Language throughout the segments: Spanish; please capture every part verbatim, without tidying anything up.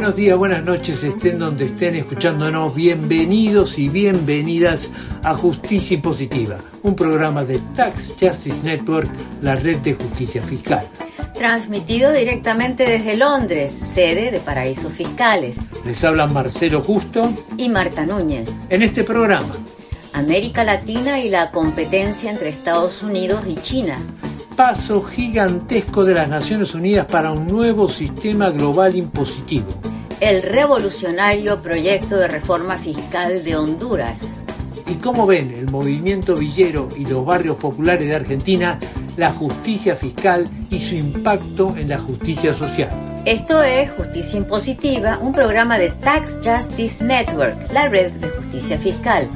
Buenos días, buenas noches, estén donde estén escuchándonos. Bienvenidos y bienvenidas a Justicia Impositiva, un programa de Tax Justice Network, la red de justicia fiscal. Transmitido directamente desde Londres, sede de Paraísos Fiscales. Les hablan Marcelo Justo y Marta Núñez. En este programa, América Latina y la competencia entre Estados Unidos y China. Paso gigantesco de las Naciones Unidas para un nuevo sistema global impositivo. El revolucionario proyecto de reforma fiscal de Honduras. Y cómo ven el movimiento villero y los barrios populares de Argentina, la justicia fiscal y su impacto en la justicia social. Esto es Justicia Impositiva, un programa de Tax Justice Network, la red de justicia fiscal.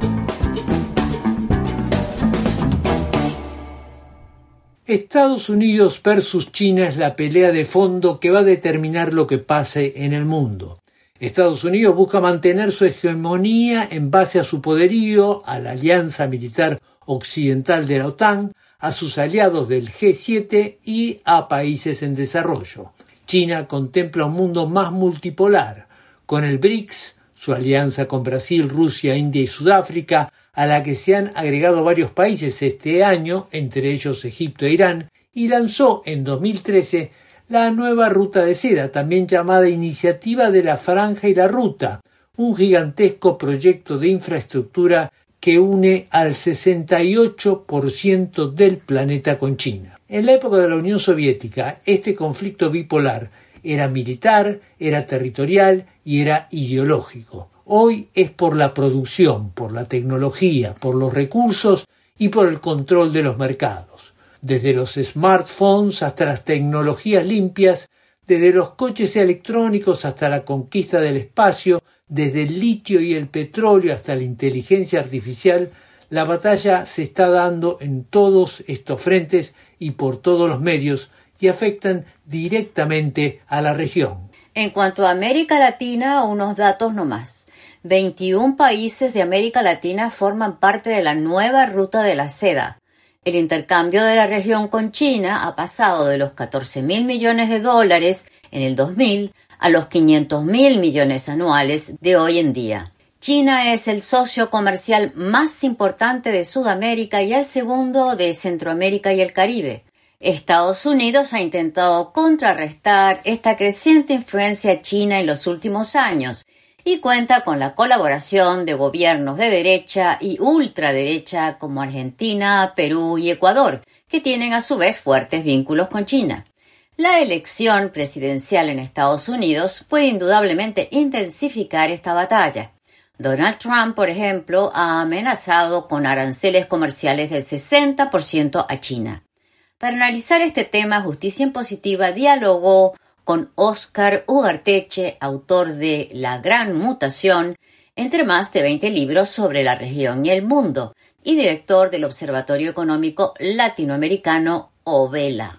Estados Unidos versus China es la pelea de fondo que va a determinar lo que pase en el mundo. Estados Unidos busca mantener su hegemonía en base a su poderío, a la alianza militar occidental de la OTAN, a sus aliados del G siete y a países en desarrollo. China contempla un mundo más multipolar, con el BRICS, su alianza con Brasil, Rusia, India y Sudáfrica, a la que se han agregado varios países este año, entre ellos Egipto e Irán, y lanzó en dos mil trece la nueva Ruta de Seda, también llamada Iniciativa de la Franja y la Ruta, un gigantesco proyecto de infraestructura que une al sesenta y ocho por ciento del planeta con China. En la época de la Unión Soviética, este conflicto bipolar era militar, era territorial y era ideológico. Hoy es por la producción, por la tecnología, por los recursos y por el control de los mercados. Desde los smartphones hasta las tecnologías limpias, desde los coches electrónicos hasta la conquista del espacio, desde el litio y el petróleo hasta la inteligencia artificial, la batalla se está dando en todos estos frentes y por todos los medios y afectan directamente a la región. En cuanto a América Latina, unos datos nomás. veintiún países de América Latina forman parte de la nueva Ruta de la Seda. El intercambio de la región con China ha pasado de los catorce mil millones de dólares en el dos mil a los quinientos mil millones anuales de hoy en día. China es el socio comercial más importante de Sudamérica y el segundo de Centroamérica y el Caribe. Estados Unidos ha intentado contrarrestar esta creciente influencia china en los últimos años y cuenta con la colaboración de gobiernos de derecha y ultraderecha como Argentina, Perú y Ecuador, que tienen a su vez fuertes vínculos con China. La elección presidencial en Estados Unidos puede indudablemente intensificar esta batalla. Donald Trump, por ejemplo, ha amenazado con aranceles comerciales del sesenta por ciento a China. Para analizar este tema, Justicia Impositiva dialogó con Óscar Ugarteche, autor de La Gran Mutación, entre más de veinte libros sobre la región y el mundo, y director del Observatorio Económico Latinoamericano, OVELA.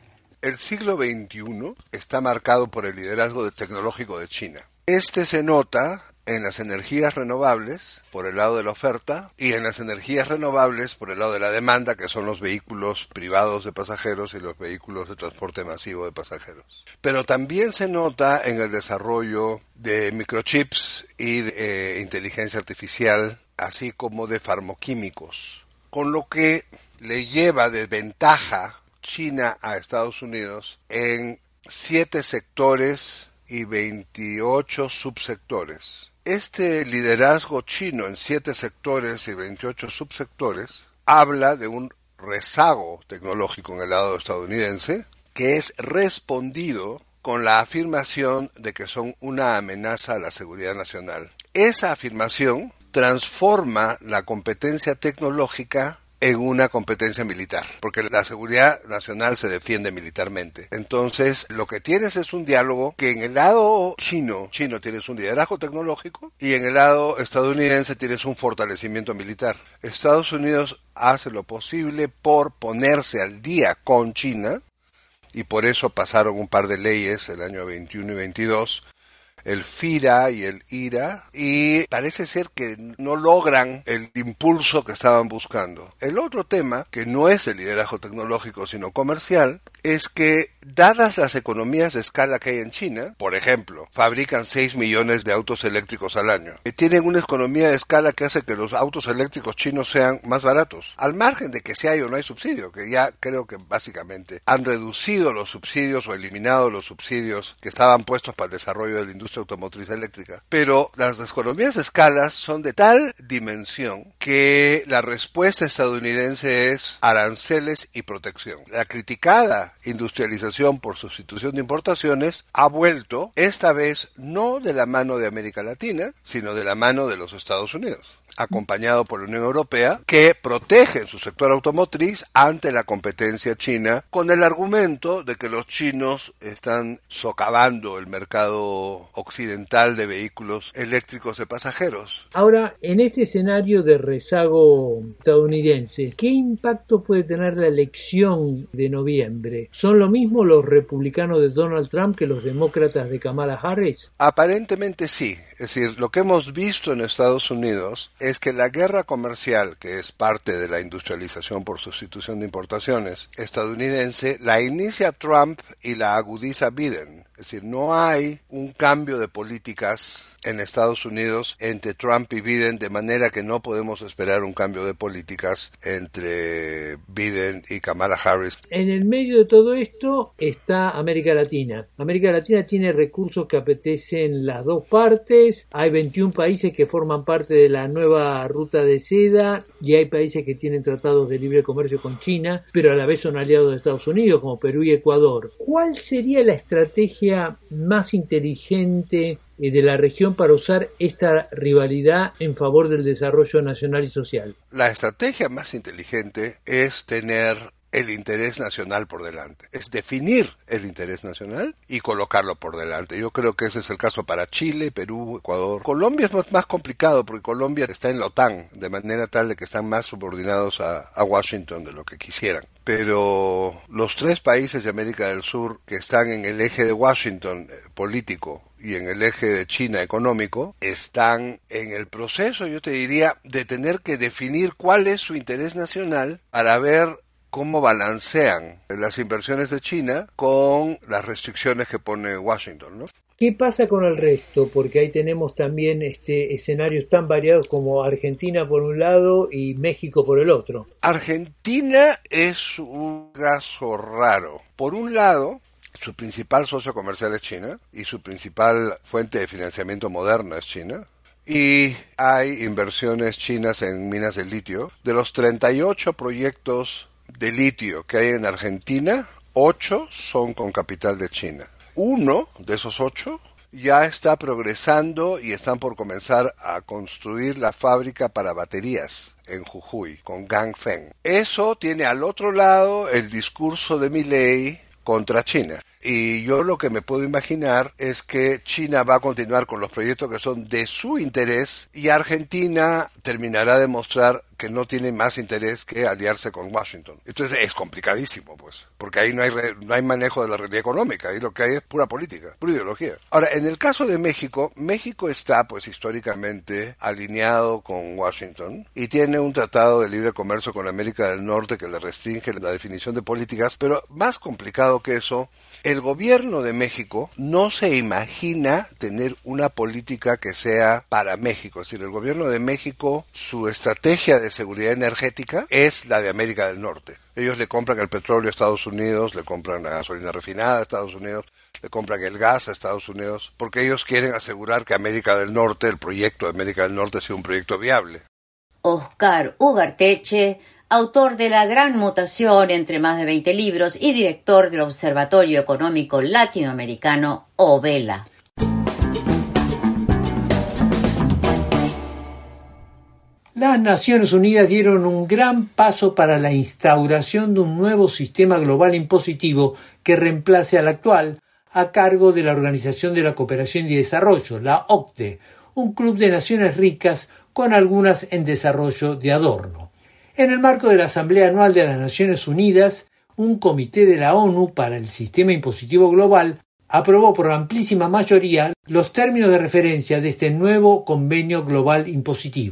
El siglo veintiuno está marcado por el liderazgo tecnológico de China. Este se nota en las energías renovables por el lado de la oferta y en las energías renovables por el lado de la demanda, que son los vehículos privados de pasajeros y los vehículos de transporte masivo de pasajeros. Pero también se nota en el desarrollo de microchips y de eh, inteligencia artificial, así como de farmoquímicos, con lo que le lleva de ventaja China a Estados Unidos en siete sectores y veintiocho subsectores. Este liderazgo chino en siete sectores y veintiocho subsectores habla de un rezago tecnológico en el lado estadounidense que es respondido con la afirmación de que son una amenaza a la seguridad nacional. Esa afirmación transforma la competencia tecnológica en una competencia militar, porque la seguridad nacional se defiende militarmente. Entonces, lo que tienes es un diálogo que en el lado chino, chino tienes un liderazgo tecnológico y en el lado estadounidense tienes un fortalecimiento militar. Estados Unidos hace lo posible por ponerse al día con China y por eso pasaron un par de leyes el año veintiuno y veintidós, el FIRA y el IRA, y parece ser que no logran el impulso que estaban buscando. El otro tema, que no es el liderazgo tecnológico sino comercial, es que, dadas las economías de escala que hay en China, por ejemplo, fabrican seis millones de autos eléctricos al año, y tienen una economía de escala que hace que los autos eléctricos chinos sean más baratos, al margen de que si hay o no hay subsidio, que ya creo que básicamente han reducido los subsidios o eliminado los subsidios que estaban puestos para el desarrollo de la industria automotriz eléctrica. Pero las economías de escala son de tal dimensión que la respuesta estadounidense es aranceles y protección. La criticada industrialización por sustitución de importaciones ha vuelto, esta vez no de la mano de América Latina, sino de la mano de los Estados Unidos, acompañado por la Unión Europea, que protege en su sector automotriz ante la competencia china, con el argumento de que los chinos están socavando el mercado occidental de vehículos eléctricos de pasajeros. Ahora, en este escenario de rezago estadounidense, ¿qué impacto puede tener la elección de noviembre? ¿Son lo mismo los republicanos de Donald Trump que los demócratas de Kamala Harris? Aparentemente sí. Es decir, lo que hemos visto en Estados Unidos es que la guerra comercial, que es parte de la industrialización por sustitución de importaciones estadounidense, la inicia Trump y la agudiza Biden. Es decir, no hay un cambio de políticas en Estados Unidos entre Trump y Biden, de manera que no podemos esperar un cambio de políticas entre Biden y Kamala Harris. En el medio de todo esto está América Latina. América Latina tiene recursos que apetecen las dos partes. Hay veintiún países que forman parte de la nueva ruta de seda y hay países que tienen tratados de libre comercio con China, pero a la vez son aliados de Estados Unidos, como Perú y Ecuador. ¿Cuál sería la estrategia más inteligente de la región para usar esta rivalidad en favor del desarrollo nacional y social? La estrategia más inteligente es tener el interés nacional por delante. Es definir el interés nacional y colocarlo por delante. Yo creo que ese es el caso para Chile, Perú, Ecuador. Colombia es más complicado porque Colombia está en la OTAN, de manera tal de que están más subordinados a, a Washington de lo que quisieran. Pero los tres países de América del Sur que están en el eje de Washington eh, político y en el eje de China económico, están en el proceso, yo te diría, de tener que definir cuál es su interés nacional para ver cómo balancean las inversiones de China con las restricciones que pone Washington, ¿no? ¿Qué pasa con el resto? Porque ahí tenemos también este escenarios tan variados como Argentina por un lado y México por el otro. Argentina es un caso raro. Por un lado, su principal socio comercial es China y su principal fuente de financiamiento moderna es China. Y hay inversiones chinas en minas de litio. De los treinta y ocho proyectos de litio que hay en Argentina, ocho son con capital de China. Uno de esos ocho ya está progresando y están por comenzar a construir la fábrica para baterías en Jujuy, con Ganfeng. Eso tiene al otro lado el discurso de Milei contra China. Y yo lo que me puedo imaginar es que China va a continuar con los proyectos que son de su interés y Argentina terminará de mostrar que no tiene más interés que aliarse con Washington. Entonces es complicadísimo, pues, porque ahí no hay re, no hay manejo de la realidad económica, ahí lo que hay es pura política, pura ideología. Ahora, en el caso de México, México está, pues, históricamente alineado con Washington y tiene un tratado de libre comercio con América del Norte que le restringe la definición de políticas, pero más complicado que eso, el gobierno de México no se imagina tener una política que sea para México. Es decir, el gobierno de México, su estrategia de seguridad energética es la de América del Norte. Ellos le compran el petróleo a Estados Unidos, le compran la gasolina refinada a Estados Unidos, le compran el gas a Estados Unidos, porque ellos quieren asegurar que América del Norte, el proyecto de América del Norte, sea un proyecto viable. Oscar Ugarteche, autor de La Gran Mutación, entre más de veinte libros, y director del Observatorio Económico Latinoamericano, OVELA. Las Naciones Unidas dieron un gran paso para la instauración de un nuevo sistema global impositivo que reemplace al actual, a cargo de la Organización de la Cooperación y Desarrollo, la OCDE, un club de naciones ricas con algunas en desarrollo de adorno. En el marco de la Asamblea Anual de las Naciones Unidas, un comité de la ONU para el Sistema Impositivo Global aprobó por amplísima mayoría los términos de referencia de este nuevo convenio global impositivo.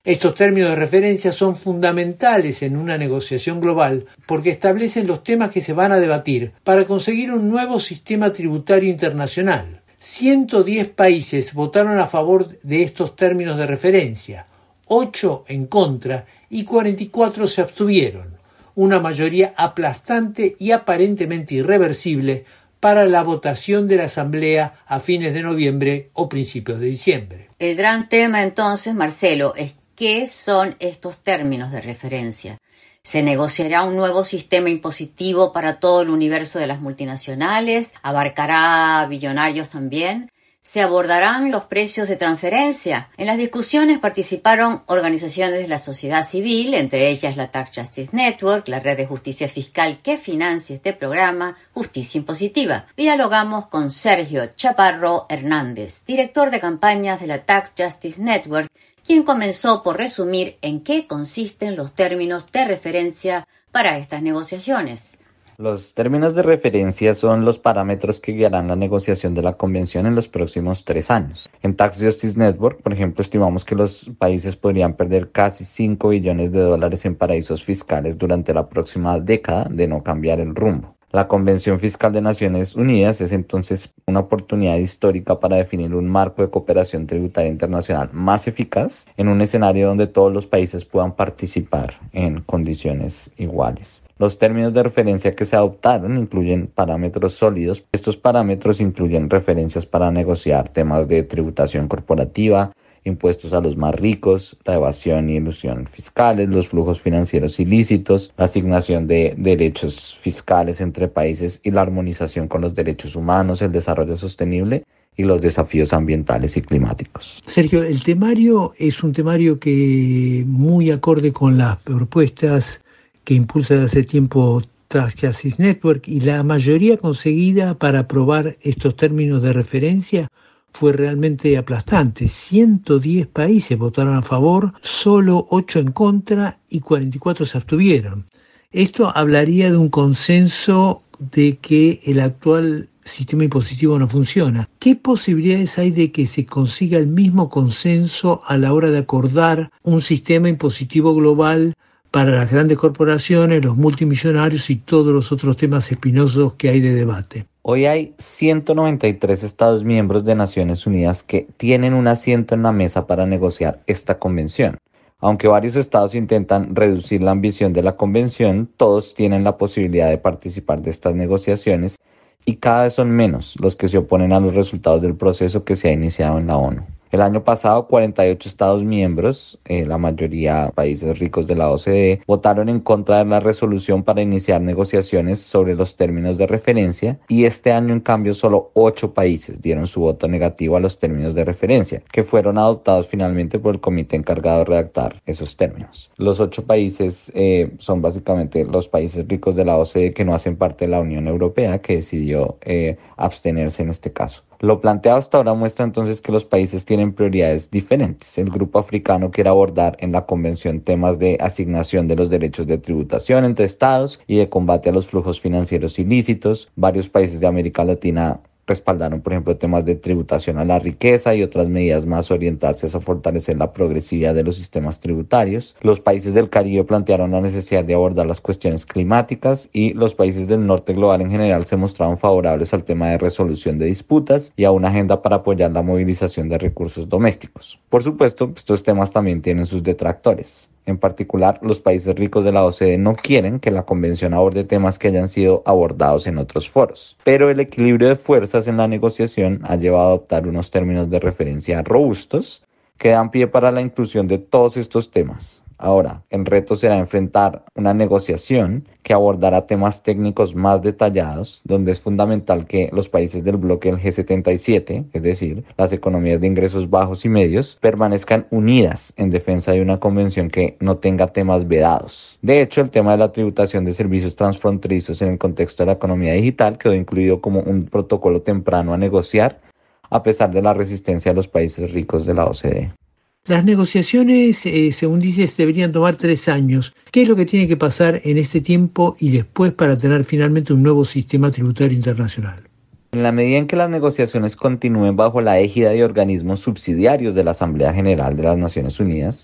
Estos términos de referencia son fundamentales en una negociación global porque establecen los temas que se van a debatir para conseguir un nuevo sistema tributario internacional. ciento diez países votaron a favor de estos términos de referencia, ocho en contra y cuarenta y cuatro se abstuvieron, una mayoría aplastante y aparentemente irreversible para la votación de la Asamblea a fines de noviembre o principios de diciembre. El gran tema entonces, Marcelo, es ¿qué son estos términos de referencia? ¿Se negociará un nuevo sistema impositivo para todo el universo de las multinacionales? ¿Abarcará a billonarios también? ¿Se abordarán los precios de transferencia? En las discusiones participaron organizaciones de la sociedad civil, entre ellas la Tax Justice Network, la red de justicia fiscal que financia este programa, Justicia Impositiva. Dialogamos con Sergio Chaparro Hernández, director de campañas de la Tax Justice Network, quien comenzó por resumir en qué consisten los términos de referencia para estas negociaciones. Los términos de referencia son los parámetros que guiarán la negociación de la convención en los próximos tres años. En Tax Justice Network, por ejemplo, estimamos que los países podrían perder casi cinco billones de dólares en paraísos fiscales durante la próxima década de no cambiar el rumbo. La Convención Fiscal de Naciones Unidas es entonces una oportunidad histórica para definir un marco de cooperación tributaria internacional más eficaz en un escenario donde todos los países puedan participar en condiciones iguales. Los términos de referencia que se adoptaron incluyen parámetros sólidos. Estos parámetros incluyen referencias para negociar temas de tributación corporativa, impuestos a los más ricos, la evasión y elusión fiscales, los flujos financieros ilícitos, la asignación de derechos fiscales entre países y la armonización con los derechos humanos, el desarrollo sostenible y los desafíos ambientales y climáticos. Sergio, el temario es un temario que muy acorde con las propuestas que impulsa desde hace tiempo Tax Justice Network, y la mayoría conseguida para aprobar estos términos de referencia fue realmente aplastante. ciento diez países votaron a favor, solo ocho en contra y cuarenta y cuatro se abstuvieron. Esto hablaría de un consenso de que el actual sistema impositivo no funciona. ¿Qué posibilidades hay de que se consiga el mismo consenso a la hora de acordar un sistema impositivo global para las grandes corporaciones, los multimillonarios y todos los otros temas espinosos que hay de debate? Hoy hay ciento noventa y tres Estados miembros de Naciones Unidas que tienen un asiento en la mesa para negociar esta convención. Aunque varios estados intentan reducir la ambición de la convención, todos tienen la posibilidad de participar de estas negociaciones y cada vez son menos los que se oponen a los resultados del proceso que se ha iniciado en la ONU. El año pasado, cuarenta y ocho Estados miembros, eh, la mayoría países ricos de la O C D E, votaron en contra de la resolución para iniciar negociaciones sobre los términos de referencia, y este año, en cambio, solo ocho países dieron su voto negativo a los términos de referencia, que fueron adoptados finalmente por el comité encargado de redactar esos términos. Los ocho países eh, son básicamente los países ricos de la O C D E que no hacen parte de la Unión Europea, que decidió eh, abstenerse en este caso. Lo planteado hasta ahora muestra entonces que los países tienen prioridades diferentes. El grupo africano quiere abordar en la convención temas de asignación de los derechos de tributación entre estados y de combate a los flujos financieros ilícitos. Varios países de América Latina respaldaron, por ejemplo, temas de tributación a la riqueza y otras medidas más orientadas a fortalecer la progresividad de los sistemas tributarios. Los países del Caribe plantearon la necesidad de abordar las cuestiones climáticas, y los países del norte global en general se mostraron favorables al tema de resolución de disputas y a una agenda para apoyar la movilización de recursos domésticos. Por supuesto, estos temas también tienen sus detractores. En particular, los países ricos de la O C D E no quieren que la convención aborde temas que hayan sido abordados en otros foros. Pero el equilibrio de fuerzas en la negociación ha llevado a adoptar unos términos de referencia robustos que dan pie para la inclusión de todos estos temas. Ahora, el reto será enfrentar una negociación que abordará temas técnicos más detallados, donde es fundamental que los países del bloque del G setenta y siete, es decir, las economías de ingresos bajos y medios, permanezcan unidas en defensa de una convención que no tenga temas vedados. De hecho, el tema de la tributación de servicios transfronterizos en el contexto de la economía digital quedó incluido como un protocolo temprano a negociar, a pesar de la resistencia de los países ricos de la O C D E. Las negociaciones, eh, según dices, deberían tomar tres años. ¿Qué es lo que tiene que pasar en este tiempo y después para tener finalmente un nuevo sistema tributario internacional? En la medida en que las negociaciones continúen bajo la égida de organismos subsidiarios de la Asamblea General de las Naciones Unidas,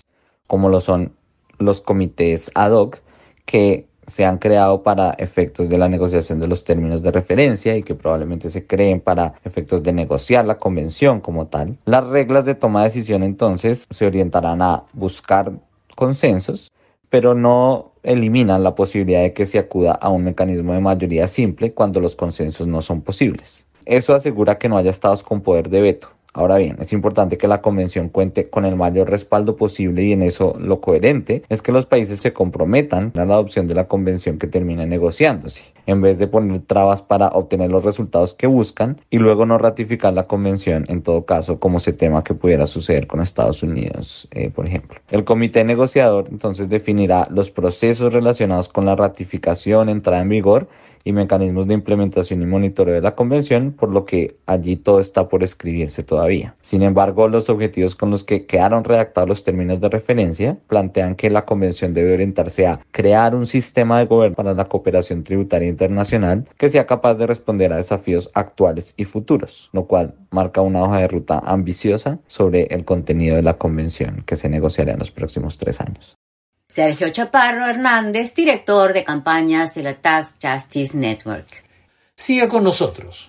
como lo son los comités ad hoc que se han creado para efectos de la negociación de los términos de referencia y que probablemente se creen para efectos de negociar la convención como tal. Las reglas de toma de decisión entonces se orientarán a buscar consensos, pero no eliminan la posibilidad de que se acuda a un mecanismo de mayoría simple cuando los consensos no son posibles. Eso asegura que no haya estados con poder de veto. Ahora bien, es importante que la convención cuente con el mayor respaldo posible y en eso lo coherente es que los países se comprometan a la adopción de la convención que termine negociándose, en vez de poner trabas para obtener los resultados que buscan y luego no ratificar la convención, en todo caso, como se tema que pudiera suceder con Estados Unidos, eh, por ejemplo. El comité negociador entonces definirá los procesos relacionados con la ratificación, entrada en vigor y mecanismos de implementación y monitoreo de la convención, por lo que allí todo está por escribirse todavía. Sin embargo, los objetivos con los que quedaron redactados los términos de referencia plantean que la convención debe orientarse a crear un sistema de gobierno para la cooperación tributaria internacional que sea capaz de responder a desafíos actuales y futuros, lo cual marca una hoja de ruta ambiciosa sobre el contenido de la convención que se negociará en los próximos tres años. Sergio Chaparro Hernández, director de campañas de la Tax Justice Network. Siga con nosotros.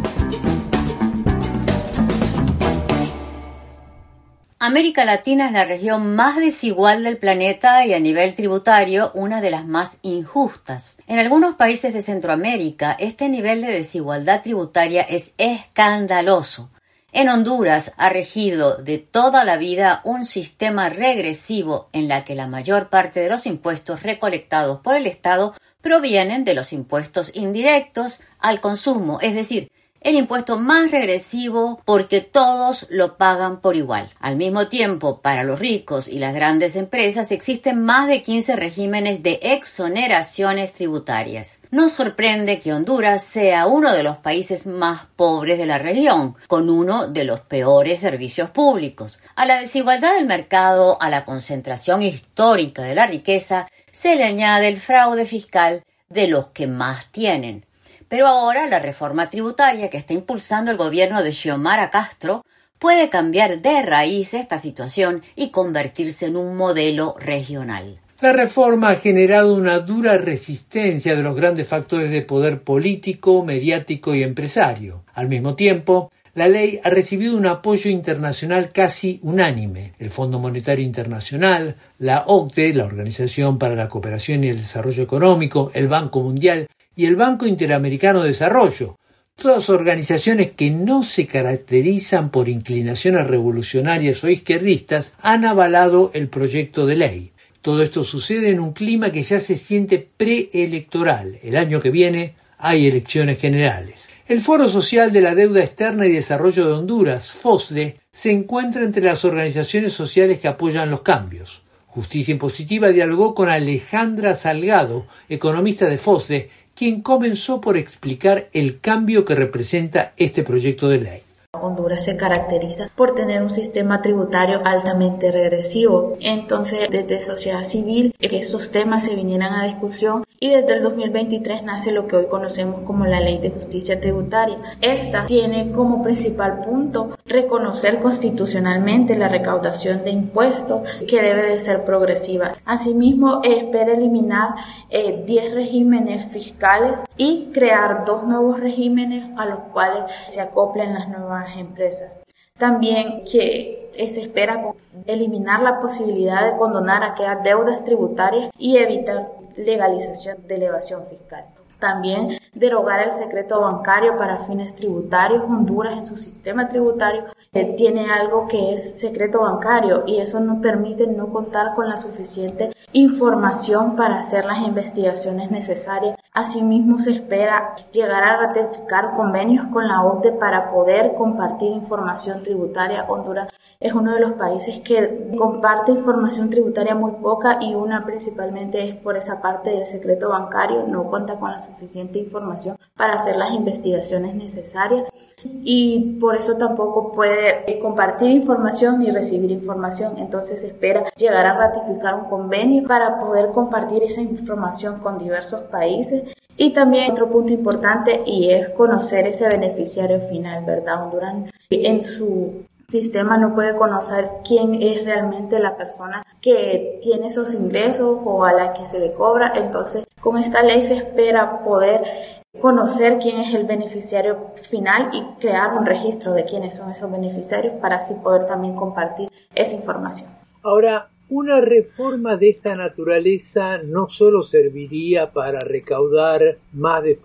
América Latina es la región más desigual del planeta y a nivel tributario una de las más injustas. En algunos países de Centroamérica, este nivel de desigualdad tributaria es escandaloso. En Honduras ha regido de toda la vida un sistema regresivo en la que la mayor parte de los impuestos recolectados por el Estado provienen de los impuestos indirectos al consumo, es decir, el impuesto más regresivo porque todos lo pagan por igual. Al mismo tiempo, para los ricos y las grandes empresas existen más de quince regímenes de exoneraciones tributarias. No sorprende que Honduras sea uno de los países más pobres de la región, con uno de los peores servicios públicos. A la desigualdad del mercado, a la concentración histórica de la riqueza, se le añade el fraude fiscal de los que más tienen. Pero ahora la reforma tributaria que está impulsando el gobierno de Xiomara Castro puede cambiar de raíz esta situación y convertirse en un modelo regional. La reforma ha generado una dura resistencia de los grandes factores de poder político, mediático y empresario. Al mismo tiempo, la ley ha recibido un apoyo internacional casi unánime. El Fondo Monetario Internacional, la O C D E, la Organización para la Cooperación y el Desarrollo Económico, el Banco Mundial y el Banco Interamericano de Desarrollo, todas organizaciones que no se caracterizan por inclinaciones revolucionarias o izquierdistas, han avalado el proyecto de ley. Todo esto sucede en un clima que ya se siente preelectoral. El año que viene hay elecciones generales. El Foro Social de la Deuda Externa y Desarrollo de Honduras, FOSDE, se encuentra entre las organizaciones sociales que apoyan los cambios. Justicia Impositiva dialogó con Alejandra Salgado, economista de FOSDE, quien comenzó por explicar el cambio que representa este proyecto de ley. Honduras se caracteriza por tener un sistema tributario altamente regresivo. Entonces, desde sociedad civil, que esos temas se vinieran a discusión y desde el dos mil veintitrés nace lo que hoy conocemos como la Ley de Justicia Tributaria. Esta tiene como principal punto reconocer constitucionalmente la recaudación de impuestos que debe de ser progresiva. Asimismo, espera eliminar eh, diez regímenes fiscales y crear dos nuevos regímenes a los cuales se acoplen las nuevas empresas. También que se espera eliminar la posibilidad de condonar aquellas deudas tributarias y evitar legalización de la evasión fiscal. También derogar el secreto bancario para fines tributarios. Honduras en su sistema tributario eh, tiene algo que es secreto bancario y eso nos permite no contar con la suficiente información para hacer las investigaciones necesarias. Asimismo, se espera llegar a ratificar convenios con la O C D E para poder compartir información tributaria. Honduras es uno de los países que comparte información tributaria muy poca y una principalmente es por esa parte del secreto bancario, no cuenta con la suficiente información para hacer las investigaciones necesarias y por eso tampoco puede compartir información ni recibir información. Entonces se espera llegar a ratificar un convenio para poder compartir esa información con diversos países. Y también otro punto importante y es conocer ese beneficiario final, ¿verdad? Honduras en su sistema no puede conocer quién es realmente la persona que tiene esos ingresos o a la que se le cobra. Entonces, con esta ley se espera poder conocer quién es el beneficiario final y crear un registro de quiénes son esos beneficiarios para así poder también compartir esa información. Ahora, una reforma de esta naturaleza no solo serviría para recaudar más de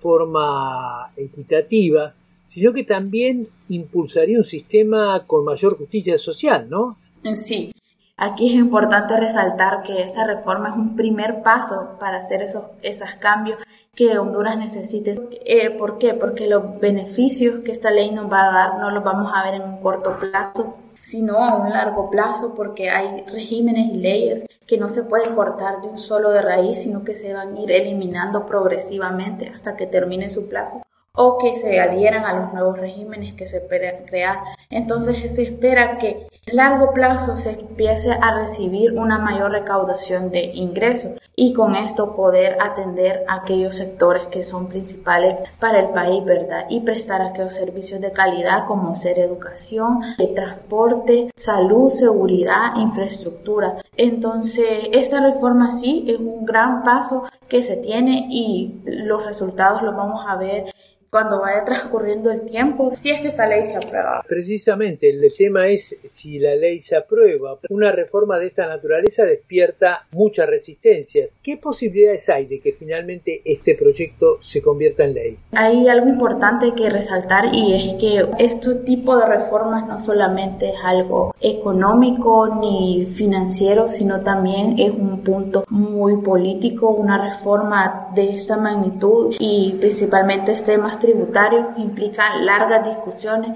forma equitativa, sino que también impulsaría un sistema con mayor justicia social, ¿no? Sí. Aquí es importante resaltar que esta reforma es un primer paso para hacer esos, esos cambios que Honduras necesite. Eh, ¿Por qué? Porque los beneficios que esta ley nos va a dar no los vamos a ver en un corto plazo, sino a un largo plazo, porque hay regímenes y leyes que no se pueden cortar de un solo de raíz, sino que se van a ir eliminando progresivamente hasta que termine su plazo, o que se adhieran a los nuevos regímenes que se esperan crear. Entonces se espera que a largo plazo se empiece a recibir una mayor recaudación de ingresos y con esto poder atender a aquellos sectores que son principales para el país, ¿verdad? Y prestar aquellos servicios de calidad como ser educación, transporte, salud, seguridad, infraestructura. Entonces esta reforma sí es un gran paso que se tiene y los resultados los vamos a ver cuando vaya transcurriendo el tiempo, si es que esta ley se aprueba. Precisamente, el tema es si la ley se aprueba. Una reforma de esta naturaleza despierta muchas resistencias. ¿Qué posibilidades hay de que finalmente este proyecto se convierta en ley? Hay algo importante que resaltar y es que este tipo de reformas no solamente es algo económico ni financiero, sino también es un punto muy político. Una reforma de esta magnitud y principalmente temas tributarios implican largas discusiones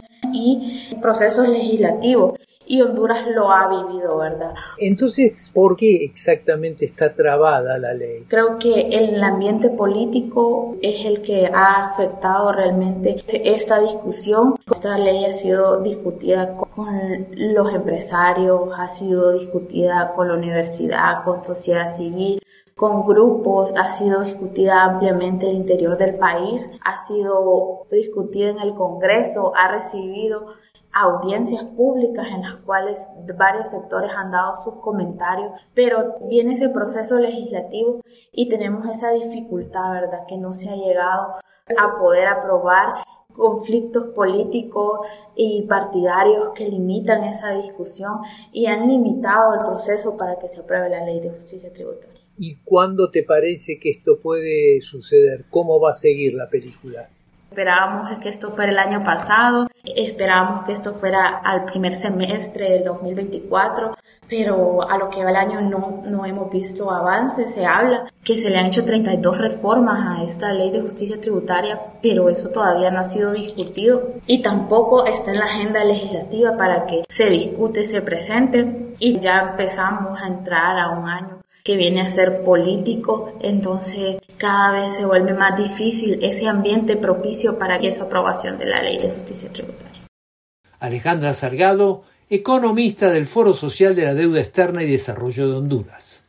y procesos legislativos y Honduras lo ha vivido, ¿verdad? Entonces, ¿por qué exactamente está trabada la ley? Creo que el ambiente político es el que ha afectado realmente esta discusión. Esta ley ha sido discutida con los empresarios, ha sido discutida con la universidad, con sociedad civil, con grupos, ha sido discutida ampliamente el interior del país, ha sido discutida en el Congreso, ha recibido audiencias públicas en las cuales varios sectores han dado sus comentarios, pero viene ese proceso legislativo y tenemos esa dificultad, ¿verdad?, que no se ha llegado a poder aprobar, conflictos políticos y partidarios que limitan esa discusión y han limitado el proceso para que se apruebe la ley de justicia tributaria. ¿Y cuándo te parece que esto puede suceder? ¿Cómo va a seguir la película? Esperábamos que esto fuera el año pasado, esperábamos que esto fuera al primer semestre del dos mil veinticuatro, pero a lo que va el año no, no hemos visto avances. Se habla que se le han hecho treinta y dos reformas a esta ley de justicia tributaria, pero eso todavía no ha sido discutido y tampoco está en la agenda legislativa para que se discute, se presente, y ya empezamos a entrar a un año que viene a ser político, entonces cada vez se vuelve más difícil ese ambiente propicio para esa aprobación de la ley de justicia tributaria. Alejandra Salgado, economista del Foro Social de la Deuda Externa y Desarrollo de Honduras.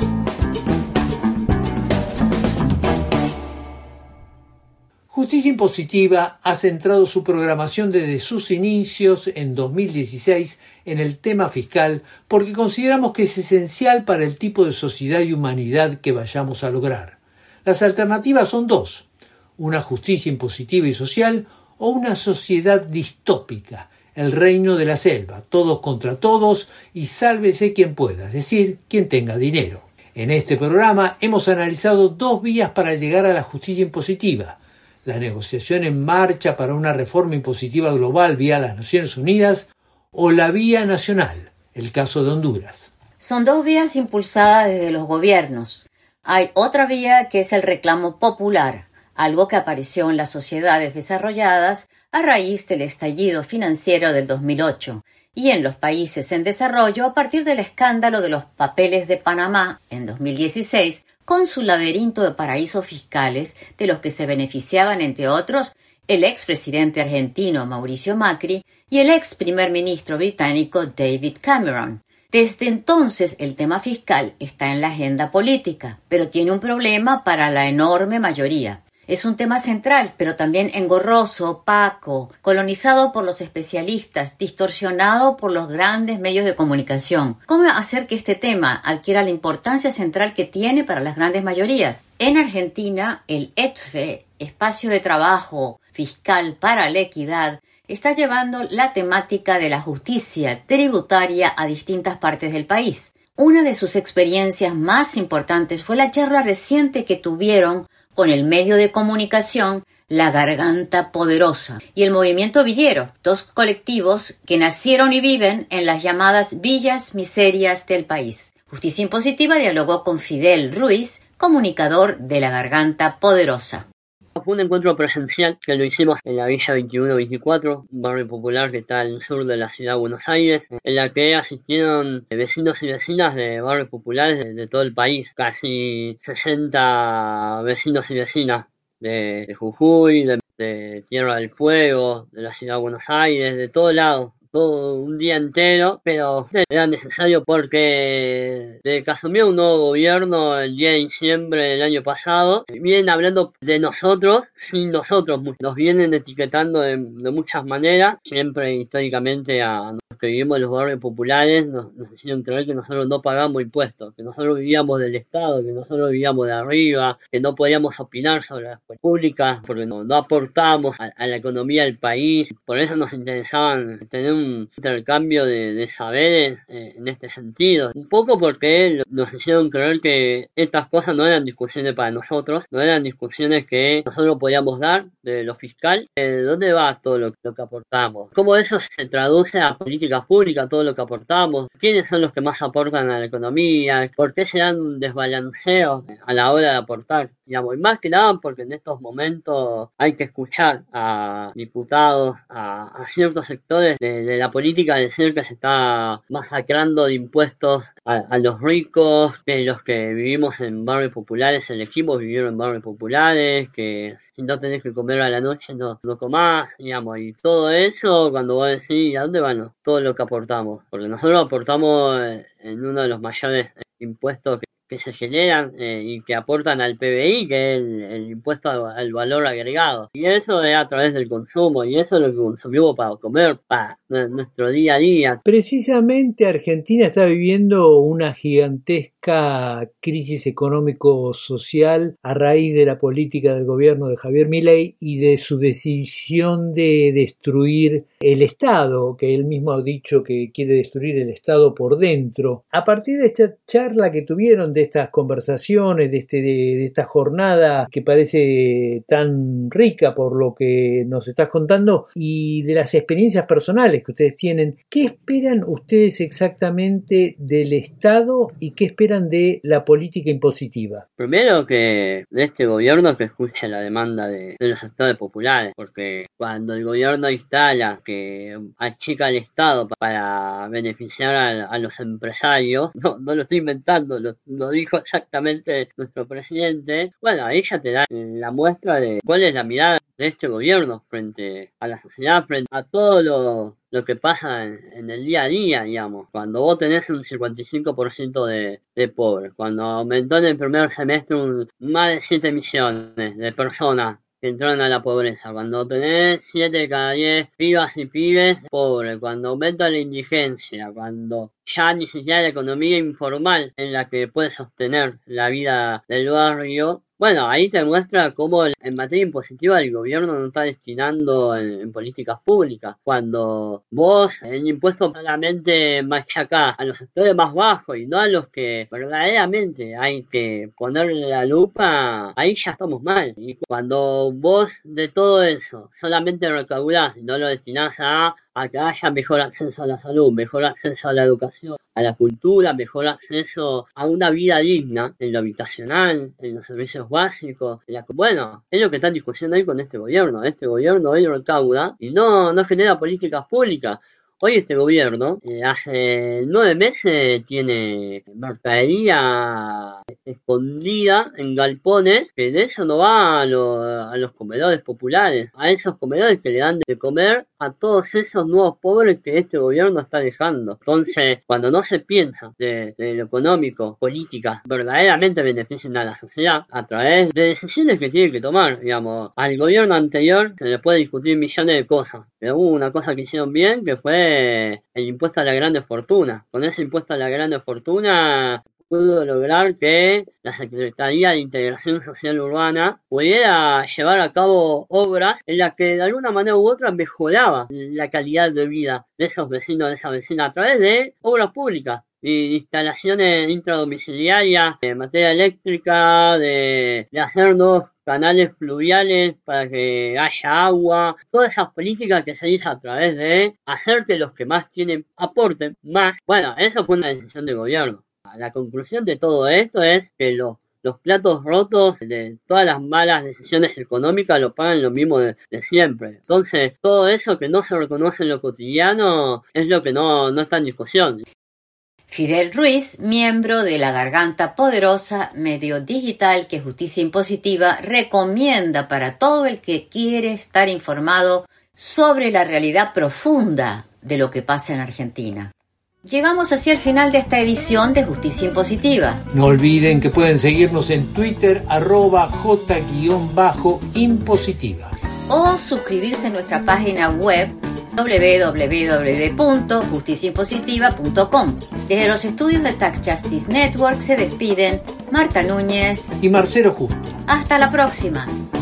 Justicia Impositiva ha centrado su programación desde sus inicios en dos mil dieciséis en el tema fiscal porque consideramos que es esencial para el tipo de sociedad y humanidad que vayamos a lograr. Las alternativas son dos: una justicia impositiva y social o una sociedad distópica, el reino de la selva, todos contra todos y sálvese quien pueda, es decir, quien tenga dinero. En este programa hemos analizado dos vías para llegar a la justicia impositiva: la negociación en marcha para una reforma impositiva global vía las Naciones Unidas o la vía nacional, el caso de Honduras. Son dos vías impulsadas desde los gobiernos. Hay otra vía que es el reclamo popular, algo que apareció en las sociedades desarrolladas a raíz del estallido financiero del dos mil ocho y en los países en desarrollo a partir del escándalo de los papeles de Panamá en dos mil dieciséis, con su laberinto de paraísos fiscales de los que se beneficiaban, entre otros, el expresidente argentino Mauricio Macri y el ex primer ministro británico David Cameron. Desde entonces el tema fiscal está en la agenda política, pero tiene un problema para la enorme mayoría. Es un tema central, pero también engorroso, opaco, colonizado por los especialistas, distorsionado por los grandes medios de comunicación. ¿Cómo hacer que este tema adquiera la importancia central que tiene para las grandes mayorías? En Argentina, el E P S F E, Espacio de Trabajo Fiscal para la Equidad, está llevando la temática de la justicia tributaria a distintas partes del país. Una de sus experiencias más importantes fue la charla reciente que tuvieron con el medio de comunicación La Garganta Poderosa y el Movimiento Villero, dos colectivos que nacieron y viven en las llamadas villas miserias del país. Justicia Impositiva dialogó con Fidel Ruiz, comunicador de La Garganta Poderosa. Fue un encuentro presencial que lo hicimos en la Villa veintiuno veinticuatro, un barrio popular que está al sur de la ciudad de Buenos Aires, en la que asistieron vecinos y vecinas de barrios populares de, de todo el país. Casi sesenta vecinos y vecinas de, de Jujuy, de, de Tierra del Fuego, de la ciudad de Buenos Aires, de todo lado. Todo un día entero, pero era necesario porque desde que asumió un nuevo gobierno el día de diciembre del año pasado, vienen hablando de nosotros sin nosotros, nos vienen etiquetando de, de muchas maneras, siempre históricamente a los que vivimos en los barrios populares nos, nos hicieron creer que nosotros no pagamos impuestos, que nosotros vivíamos del Estado, que nosotros vivíamos de arriba, que no podíamos opinar sobre las políticas públicas porque no, no aportábamos a, a la economía del país, por eso nos interesaban tener un un intercambio de, de saberes eh, en este sentido. Un poco porque nos hicieron creer que estas cosas no eran discusiones para nosotros, no eran discusiones que nosotros podíamos dar de lo fiscal, de dónde va todo lo, lo que aportamos, cómo eso se traduce a políticas públicas, todo lo que aportamos, quiénes son los que más aportan a la economía, por qué se dan un desbalanceo a la hora de aportar, digamos, y más que nada porque en estos momentos hay que escuchar a diputados, a, a ciertos sectores de, de la política, decir que se está masacrando de impuestos a, a los ricos, que los que vivimos en barrios populares elegimos vivir en barrios populares, que si no tenés que comer a la noche no, no comás, digamos, y todo eso cuando vos decís, ¿a dónde van todo lo que aportamos? Porque nosotros aportamos en uno de los mayores impuestos que que se generan eh, y que aportan al P B I, que es el, el impuesto al, al valor agregado. Y eso es a través del consumo, y eso es lo que consumimos para comer, para nuestro día a día. Precisamente Argentina está viviendo una gigantesca crisis económico-social a raíz de la política del gobierno de Javier Milei y de su decisión de destruir el Estado, que él mismo ha dicho que quiere destruir el Estado por dentro. A partir de esta charla que tuvieron, de estas conversaciones, de, este, de, de esta jornada que parece tan rica por lo que nos estás contando y de las experiencias personales que ustedes tienen, ¿qué esperan ustedes exactamente del Estado y qué esperan de la política impositiva? Primero que de este gobierno que escuche la demanda de, de los sectores populares, porque cuando el gobierno instala que achica el Estado para beneficiar a, a los empresarios, no, no lo estoy inventando, lo, lo dijo exactamente nuestro presidente, bueno, ahí ya te da la muestra de cuál es la mirada de este gobierno frente a la sociedad, frente a todo lo, lo que pasa en, en el día a día, digamos. Cuando vos tenés un cincuenta y cinco por ciento de, de pobres, cuando aumentó en el primer semestre un, más de siete millones de personas que entraron a la pobreza, cuando tenés siete de cada diez pibas y pibes pobres, cuando aumenta la indigencia, cuando ya ni siquiera la economía informal en la que puede sostener la vida del barrio, bueno, ahí te muestra cómo en materia impositiva el gobierno no está destinando en, en políticas públicas. Cuando vos en impuestos solamente machacás a los sectores más bajos y no a los que verdaderamente hay que ponerle la lupa, ahí ya estamos mal. Y cuando vos de todo eso solamente recaudás y no lo destinás a a que haya mejor acceso a la salud, mejor acceso a la educación, a la cultura, mejor acceso a una vida digna en lo habitacional, en los servicios básicos. En la, bueno, es lo que están discutiendo ahí con este gobierno. Este gobierno hoy recauda y no, no genera políticas públicas. Hoy este gobierno, eh, hace nueve meses, tiene mercadería escondida en galpones, que de eso no va a, lo, a los comedores populares, a esos comedores que le dan de comer a todos esos nuevos pobres que este gobierno está dejando. Entonces, cuando no se piensa de, de lo económico, políticas verdaderamente beneficien a la sociedad, a través de decisiones que tiene que tomar, digamos, al gobierno anterior se le puede discutir millones de cosas, pero hubo una cosa que hicieron bien, que fue el impuesto a la grande fortuna. Con ese impuesto a la grande fortuna pudo lograr que la Secretaría de Integración Social Urbana pudiera llevar a cabo obras en las que de alguna manera u otra mejoraba la calidad de vida de esos vecinos, de esas vecinas, a través de obras públicas y instalaciones intradomiciliarias de materia eléctrica, de, de hacer nuevos canales fluviales para que haya agua, todas esas políticas que se hizo a través de hacer que los que más tienen aporten más. Bueno, eso fue una decisión del gobierno. La conclusión de todo esto es que los, los platos rotos de todas las malas decisiones económicas lo pagan lo mismo de, de siempre. Entonces, todo eso que no se reconoce en lo cotidiano es lo que no, no está en discusión. Fidel Ruiz, miembro de La Garganta Poderosa, medio digital que Justicia Impositiva recomienda para todo el que quiere estar informado sobre la realidad profunda de lo que pasa en Argentina. Llegamos así al final de esta edición de Justicia Impositiva. No olviden que pueden seguirnos en Twitter, arroba J-impositiva. O suscribirse a nuestra página web doble u doble u doble u punto justicia impositiva punto com. Desde los estudios de Tax Justice Network se despiden Marta Núñez y Marcelo Justo. Hasta la próxima.